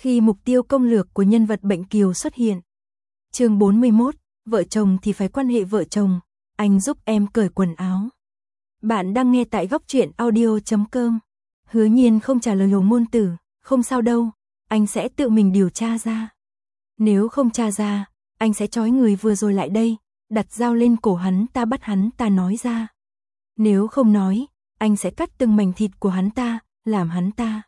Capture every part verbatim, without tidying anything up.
Khi mục tiêu công lược của nhân vật bệnh kiều xuất hiện. Chương bốn mươi mốt, vợ chồng thì phải quan hệ vợ chồng, anh giúp em cởi quần áo. Bạn đang nghe tại góc truyện audio chấm com. Hứa Nhiên không trả lời Hồ Môn Tử, không sao đâu, anh sẽ tự mình điều tra ra. Nếu không tra ra, anh sẽ trói người vừa rồi lại đây, đặt dao lên cổ hắn ta bắt hắn ta nói ra. Nếu không nói, anh sẽ cắt từng mảnh thịt của hắn ta, làm hắn ta.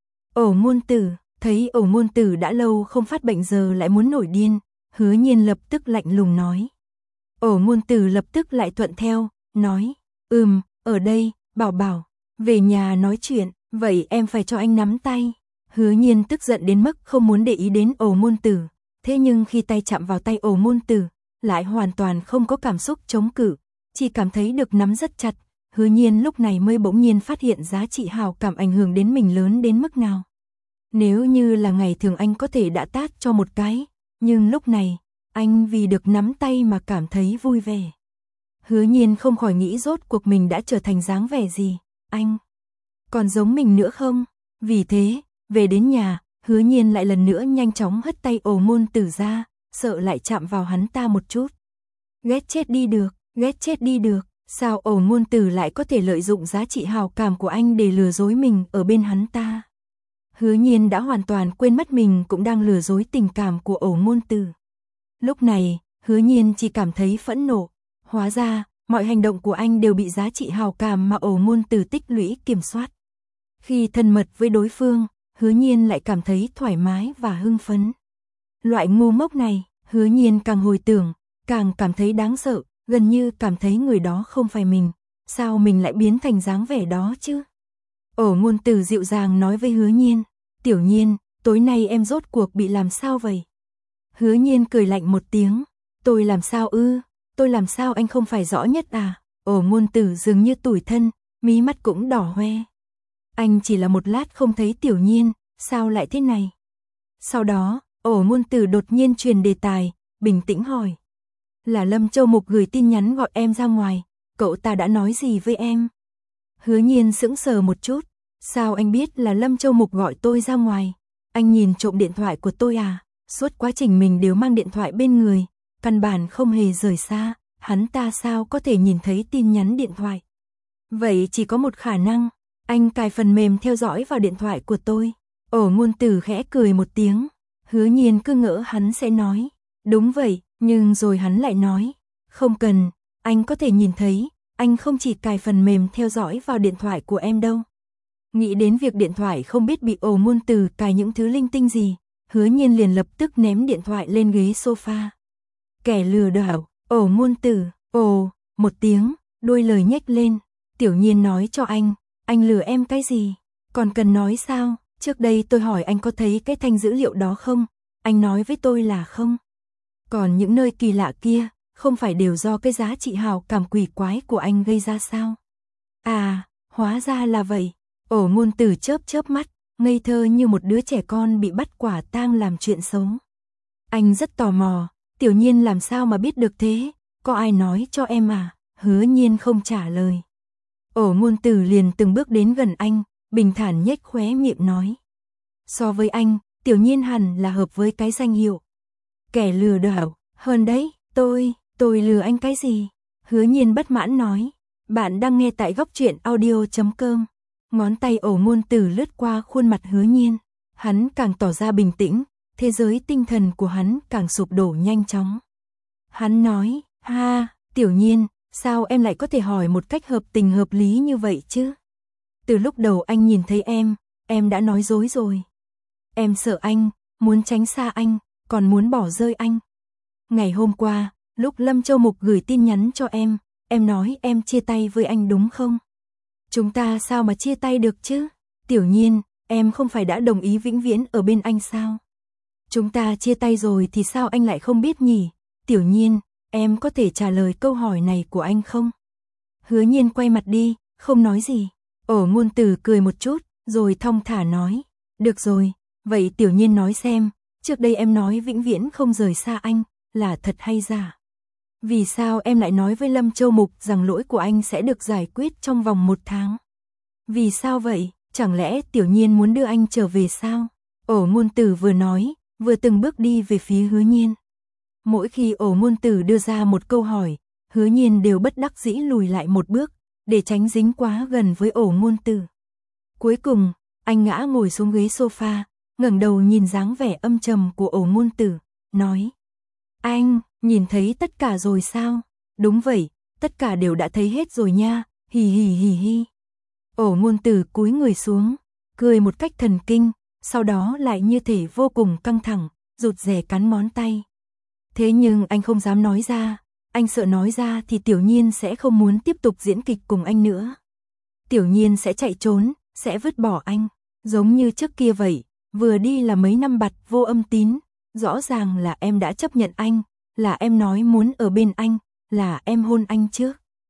Ổ Môn Tử, thấy Ổ Môn Tử đã lâu không phát bệnh giờ lại muốn nổi điên, Hứa Nhiên lập tức lạnh lùng nói. Ổ Môn Tử lập tức lại thuận theo, nói, ừm, ở đây, bảo bảo, về nhà nói chuyện, vậy em phải cho anh nắm tay. Hứa Nhiên tức giận đến mức không muốn để ý đến Ổ Môn Tử, thế nhưng khi tay chạm vào tay Ổ Môn Tử, lại hoàn toàn không có cảm xúc chống cự, chỉ cảm thấy được nắm rất chặt. Hứa Nhiên lúc này mới bỗng nhiên phát hiện giá trị hào cảm ảnh hưởng đến mình lớn đến mức nào. Nếu như là ngày thường anh có thể đã tát cho một cái, nhưng lúc này, anh vì được nắm tay mà cảm thấy vui vẻ. Hứa Nhiên không khỏi nghĩ rốt cuộc mình đã trở thành dáng vẻ gì, anh còn giống mình nữa không? Vì thế, về đến nhà, Hứa Nhiên lại lần nữa nhanh chóng hất tay Ổ Môn Tử ra, sợ lại chạm vào hắn ta một chút. Ghét chết đi được, ghét chết đi được, sao Ổ Môn Tử lại có thể lợi dụng giá trị hào cảm của anh để lừa dối mình ở bên hắn ta? Hứa Nhiên đã hoàn toàn quên mất mình cũng đang lừa dối tình cảm của Ổ Môn Tử. Lúc này, Hứa Nhiên chỉ cảm thấy phẫn nộ, hóa ra, mọi hành động của anh đều bị giá trị hào cảm mà Ổ Môn Tử tích lũy kiểm soát. Khi thân mật với đối phương, Hứa Nhiên lại cảm thấy thoải mái và hưng phấn. Loại ngu ngốc này, Hứa Nhiên càng hồi tưởng, càng cảm thấy đáng sợ, gần như cảm thấy người đó không phải mình, sao mình lại biến thành dáng vẻ đó chứ? Ổ Môn Tử dịu dàng nói với Hứa Nhiên, Tiểu Nhiên, tối nay em rốt cuộc bị làm sao vậy? Hứa Nhiên cười lạnh một tiếng, tôi làm sao ư, tôi làm sao anh không phải rõ nhất à? Ổ Môn Tử dường như tủi thân, mí mắt cũng đỏ hoe. Anh chỉ là một lát không thấy Tiểu Nhiên, sao lại thế này? Sau đó, Ổ Môn Tử đột nhiên truyền đề tài, bình tĩnh hỏi. Là Lâm Châu Mục gửi tin nhắn gọi em ra ngoài, cậu ta đã nói gì với em? Hứa Nhiên sững sờ một chút, sao anh biết là Lâm Châu Mục gọi tôi ra ngoài? Anh nhìn trộm điện thoại của tôi à? Suốt quá trình mình đều mang điện thoại bên người, căn bản không hề rời xa, hắn ta sao có thể nhìn thấy tin nhắn điện thoại? Vậy chỉ có một khả năng, anh cài phần mềm theo dõi vào điện thoại của tôi. Ổ Môn Tử khẽ cười một tiếng, Hứa Nhiên cứ ngỡ hắn sẽ nói, đúng vậy, nhưng rồi hắn lại nói, không cần, anh có thể nhìn thấy, anh không chỉ cài phần mềm theo dõi vào điện thoại của em đâu. Nghĩ đến việc điện thoại không biết bị Ổ Môn Tử cài những thứ linh tinh gì, Hứa Nhiên liền lập tức ném điện thoại lên ghế sofa. Kẻ lừa đảo, Ổ Môn Tử, ồ, một tiếng, đôi lời nhếch lên, Tiểu Nhiên nói cho anh, anh lừa em cái gì? Còn cần nói sao? Trước đây tôi hỏi anh có thấy cái thanh dữ liệu đó không? Anh nói với tôi là không. Còn những nơi kỳ lạ kia, không phải đều do cái giá trị hào cảm quỷ quái của anh gây ra sao? À, hóa ra là vậy. Ổ Môn Tử chớp chớp mắt, ngây thơ như một đứa trẻ con bị bắt quả tang làm chuyện xấu. Anh rất tò mò, Tiểu Nhiên làm sao mà biết được thế? Có ai nói cho em à? Hứa Nhiên không trả lời. Ổ Môn Tử liền từng bước đến gần anh, bình thản nhếch khóe miệng nói. So với anh, Tiểu Nhiên hẳn là hợp với cái danh hiệu kẻ lừa đảo, hơn đấy, tôi, tôi lừa anh cái gì? Hứa Nhiên bất mãn nói. Bạn đang nghe tại góc truyện audio chấm com. Ngón tay Ổ Môn Tử lướt qua khuôn mặt Hứa Nhiên, hắn càng tỏ ra bình tĩnh, thế giới tinh thần của hắn càng sụp đổ nhanh chóng. Hắn nói, ha, Tiểu Nhiên, sao em lại có thể hỏi một cách hợp tình hợp lý như vậy chứ? Từ lúc đầu anh nhìn thấy em, em đã nói dối rồi. Em sợ anh, muốn tránh xa anh, còn muốn bỏ rơi anh. Ngày hôm qua, lúc Lâm Châu Mục gửi tin nhắn cho em, em nói em chia tay với anh đúng không? Chúng ta sao mà chia tay được chứ? Tiểu Nhiên, em không phải đã đồng ý vĩnh viễn ở bên anh sao? Chúng ta chia tay rồi thì sao anh lại không biết nhỉ? Tiểu Nhiên, em có thể trả lời câu hỏi này của anh không? Hứa Nhiên quay mặt đi, không nói gì. Ổ Môn Tử cười một chút, rồi thong thả nói. Được rồi, vậy Tiểu Nhiên nói xem, trước đây em nói vĩnh viễn không rời xa anh, là thật hay giả? Vì sao em lại nói với Lâm Châu Mục rằng lỗi của anh sẽ được giải quyết trong vòng một tháng? Vì sao vậy? Chẳng lẽ Tiểu Nhiên muốn đưa anh trở về sao? Ổ Ngôn Tử vừa nói, vừa từng bước đi về phía Hứa Nhiên. Mỗi khi Ổ Ngôn Tử đưa ra một câu hỏi, Hứa Nhiên đều bất đắc dĩ lùi lại một bước, để tránh dính quá gần với Ổ Ngôn Tử. Cuối cùng, anh ngã ngồi xuống ghế sofa, ngẩng đầu nhìn dáng vẻ âm trầm của Ổ Ngôn Tử, nói: "Anh, nhìn thấy tất cả rồi sao?" "Đúng vậy, tất cả đều đã thấy hết rồi nha, hì hì hì hì." Ổ Ngôn Tử cúi người xuống, cười một cách thần kinh, sau đó lại như thể vô cùng căng thẳng, rụt rè cắn ngón tay. Thế nhưng anh không dám nói ra, anh sợ nói ra thì Tiểu Nhiên sẽ không muốn tiếp tục diễn kịch cùng anh nữa. Tiểu Nhiên sẽ chạy trốn, sẽ vứt bỏ anh, giống như trước kia vậy, vừa đi là mấy năm bặt vô âm tín, rõ ràng là em đã chấp nhận anh, là em nói muốn ở bên anh, là em hôn anh trước.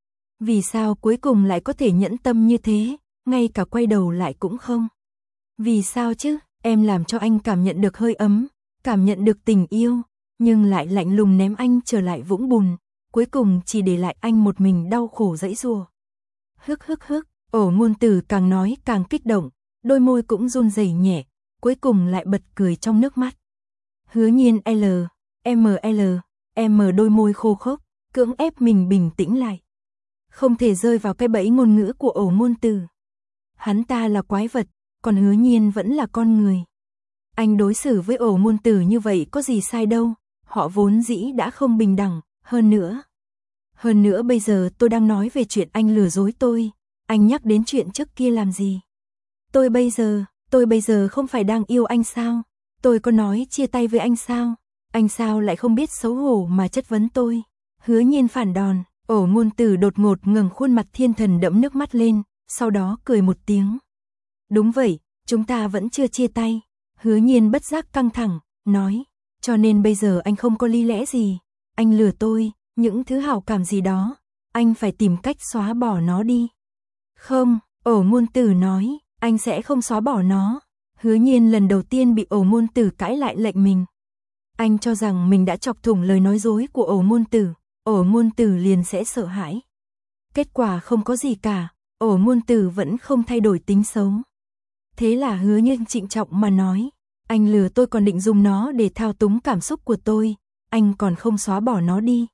Vì sao cuối cùng lại có thể nhẫn tâm như thế, ngay cả quay đầu lại cũng không? Vì sao chứ, em làm cho anh cảm nhận được hơi ấm, cảm nhận được tình yêu, nhưng lại lạnh lùng ném anh trở lại vũng bùn, cuối cùng chỉ để lại anh một mình đau khổ giãy giụa. Hức hức hức, Ổ Ngôn Tử càng nói càng kích động, đôi môi cũng run rẩy nhẹ, cuối cùng lại bật cười trong nước mắt. Hứa Nhiên L, M L, M đôi môi khô khốc, cưỡng ép mình bình tĩnh lại. Không thể rơi vào cái bẫy ngôn ngữ của Ổ Ngôn Tử. Hắn ta là quái vật, còn Hứa Nhiên vẫn là con người. Anh đối xử với Ổ Ngôn Tử như vậy có gì sai đâu, họ vốn dĩ đã không bình đẳng, hơn nữa. Hơn nữa bây giờ tôi đang nói về chuyện anh lừa dối tôi, anh nhắc đến chuyện trước kia làm gì? Tôi bây giờ, tôi bây giờ không phải đang yêu anh sao? Tôi có nói chia tay với anh sao? Anh sao lại không biết xấu hổ mà chất vấn tôi? Hứa Nhiên phản đòn, Ổ Ngôn Tử đột ngột ngẩng khuôn mặt thiên thần đẫm nước mắt lên, sau đó cười một tiếng. Đúng vậy, chúng ta vẫn chưa chia tay. Hứa Nhiên bất giác căng thẳng, nói, cho nên bây giờ anh không có lý lẽ gì, anh lừa tôi, những thứ hảo cảm gì đó, anh phải tìm cách xóa bỏ nó đi. Không, Ổ Ngôn Tử nói, anh sẽ không xóa bỏ nó. Hứa Nhiên lần đầu tiên bị Ổ Ngôn Tử cãi lại lệnh mình. Anh cho rằng mình đã chọc thủng lời nói dối của Ổ Ngôn Tử, Ổ Ngôn Tử liền sẽ sợ hãi. Kết quả không có gì cả, Ổ Ngôn Tử vẫn không thay đổi tính xấu. Thế là Hứa Nhiên trịnh trọng mà nói, anh lừa tôi còn định dùng nó để thao túng cảm xúc của tôi, anh còn không xóa bỏ nó đi.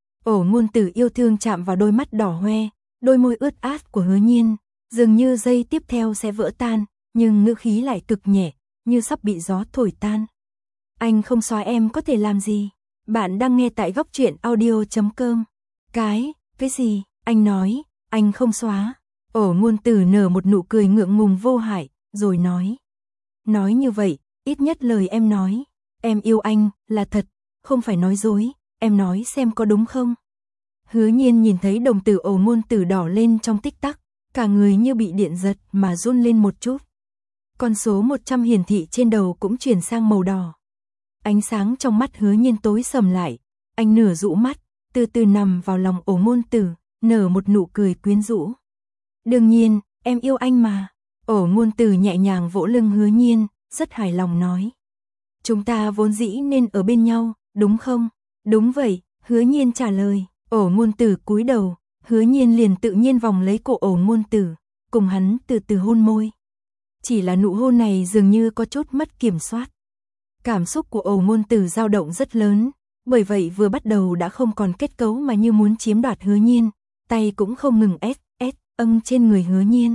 Ổ Ngôn Tử yêu thương chạm vào đôi mắt đỏ hoe, đôi môi ướt át của Hứa Nhiên, dường như giây tiếp theo sẽ vỡ tan, nhưng ngữ khí lại cực nhẹ, như sắp bị gió thổi tan. Anh không xóa em có thể làm gì? Bạn đang nghe tại góc truyện audio chấm com. Cái, cái gì? Anh nói, anh không xóa. Ổ Ngôn Tử nở một nụ cười ngượng ngùng vô hại, rồi nói. Nói như vậy, ít nhất lời em nói, em yêu anh, là thật, không phải nói dối, em nói xem có đúng không? Hứa Nhiên nhìn thấy đồng tử Ổ Ngôn Tử đỏ lên trong tích tắc, cả người như bị điện giật mà run lên một chút. Con số một trăm hiển thị trên đầu cũng chuyển sang màu đỏ. Ánh sáng trong mắt Hứa Nhiên tối sầm lại, anh nửa dụ mắt, từ từ nằm vào lòng Ổ Ngôn Tử, nở một nụ cười quyến rũ. Đương nhiên, em yêu anh mà. Ổ Ngôn Tử nhẹ nhàng vỗ lưng Hứa Nhiên, rất hài lòng nói. Chúng ta vốn dĩ nên ở bên nhau, đúng không? Đúng vậy, Hứa Nhiên trả lời. Ổ Ngôn Tử cúi đầu, Hứa Nhiên liền tự nhiên vòng lấy cổ Ổ Ngôn Tử, cùng hắn từ từ hôn môi. Chỉ là nụ hôn này dường như có chút mất kiểm soát. Cảm xúc của Ổ Ngôn Tử dao động rất lớn, bởi vậy vừa bắt đầu đã không còn kết cấu mà như muốn chiếm đoạt Hứa Nhiên, tay cũng không ngừng ép, ép, âng trên người Hứa Nhiên.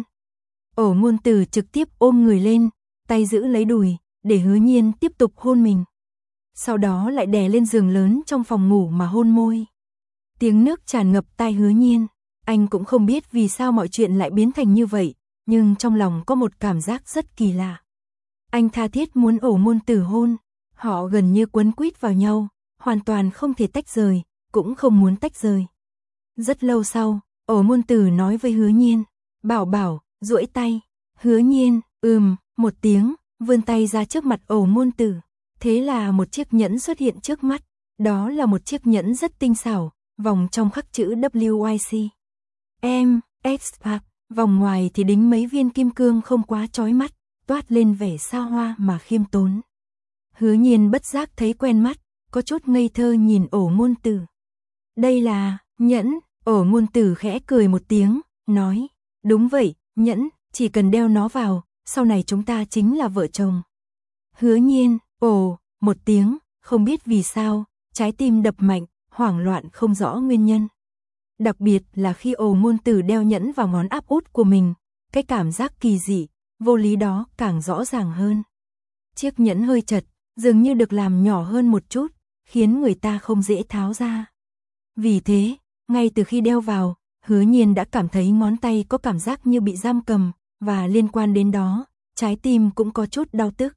Ổ Ngôn Tử trực tiếp ôm người lên, tay giữ lấy đùi, để Hứa Nhiên tiếp tục hôn mình. Sau đó lại đè lên giường lớn trong phòng ngủ mà hôn môi. Tiếng nước tràn ngập tai Hứa Nhiên, anh cũng không biết vì sao mọi chuyện lại biến thành như vậy, nhưng trong lòng có một cảm giác rất kỳ lạ. Anh tha thiết muốn Ổ Ngôn Tử hôn, họ gần như quấn quýt vào nhau, hoàn toàn không thể tách rời, cũng không muốn tách rời. Rất lâu sau, Ổ Ngôn Tử nói với Hứa Nhiên, bảo bảo, duỗi tay. Hứa Nhiên, ừm, một tiếng, vươn tay ra trước mặt Ổ Ngôn Tử. Thế là một chiếc nhẫn xuất hiện trước mắt, đó là một chiếc nhẫn rất tinh xảo, vòng trong khắc chữ W Y C. Em, X-Pac, vòng ngoài thì đính mấy viên kim cương không quá chói mắt, toát lên vẻ xa hoa mà khiêm tốn. Hứa Nhiên bất giác thấy quen mắt, có chút ngây thơ nhìn Ổ Ngôn Tử. Đây là, nhẫn, Ổ Ngôn Tử khẽ cười một tiếng, nói, đúng vậy, nhẫn, chỉ cần đeo nó vào, sau này chúng ta chính là vợ chồng. Hứa Nhiên, ồ, một tiếng, không biết vì sao, trái tim đập mạnh, hoảng loạn không rõ nguyên nhân. Đặc biệt là khi ổ ngôn tử đeo nhẫn vào ngón áp út của mình, cái cảm giác kỳ dị, vô lý đó càng rõ ràng hơn. Chiếc nhẫn hơi chật, dường như được làm nhỏ hơn một chút, khiến người ta không dễ tháo ra. Vì thế, ngay từ khi đeo vào, Hứa Nhiên đã cảm thấy ngón tay có cảm giác như bị giam cầm, và liên quan đến đó, trái tim cũng có chút đau tức.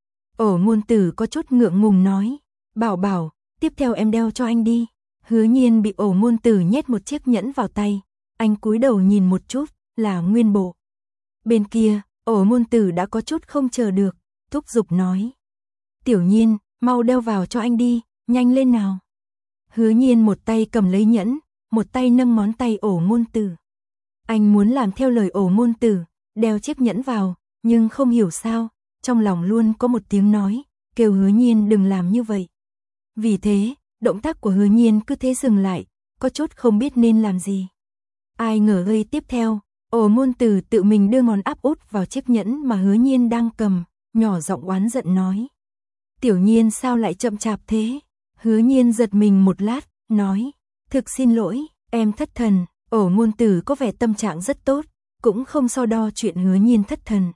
Ổ ngôn tử có chút ngượng ngùng nói, bảo bảo, tiếp theo em đeo cho anh đi. Hứa Nhiên bị ổ ngôn tử nhét một chiếc nhẫn vào tay, anh cúi đầu nhìn một chút, là nguyên bộ. Bên kia, ổ ngôn tử đã có chút không chờ được, thúc giục nói. Tiểu Nhiên, mau đeo vào cho anh đi, nhanh lên nào. Hứa Nhiên một tay cầm lấy nhẫn, một tay nâng ngón tay ổ ngôn tử. Anh muốn làm theo lời ổ ngôn tử, đeo chiếc nhẫn vào, nhưng không hiểu sao, trong lòng luôn có một tiếng nói, kêu Hứa Nhiên đừng làm như vậy. Vì thế, động tác của Hứa Nhiên cứ thế dừng lại, có chút không biết nên làm gì. Ai ngờ giây tiếp theo, ổ ngôn tử tự mình đưa ngón áp út vào chiếc nhẫn mà Hứa Nhiên đang cầm, nhỏ giọng oán giận nói. Tiểu Nhiên sao lại chậm chạp thế? Hứa Nhiên giật mình một lát, nói, thực xin lỗi, em thất thần. Ổ ngôn tử có vẻ tâm trạng rất tốt, cũng không so đo chuyện Hứa Nhiên thất thần.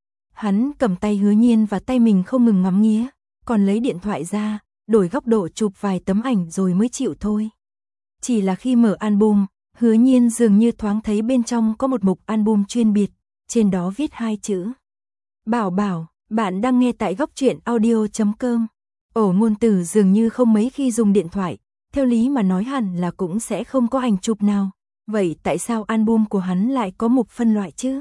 Hắn cầm tay Hứa Nhiên và tay mình không ngừng ngắm nghía, còn lấy điện thoại ra, đổi góc độ chụp vài tấm ảnh rồi mới chịu thôi. Chỉ là khi mở album, Hứa Nhiên dường như thoáng thấy bên trong có một mục album chuyên biệt, trên đó viết hai chữ. Bảo bảo, bạn đang nghe tại góc truyện audio chấm com. Ổ ngôn tử dường như không mấy khi dùng điện thoại, theo lý mà nói hẳn là cũng sẽ không có ảnh chụp nào. Vậy tại sao album của hắn lại có mục phân loại chứ?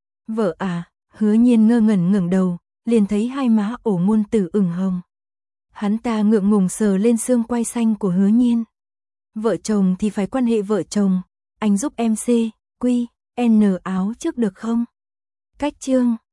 Vợ à, Hứa Nhiên ngơ ngẩn ngẩng đầu, liền thấy hai má ổ ngôn tử ửng hồng. Hắn ta ngượng ngùng sờ lên xương quai xanh của Hứa Nhiên. Vợ chồng thì phải quan hệ vợ chồng, anh giúp em C, Q, N áo trước được không? Cách chương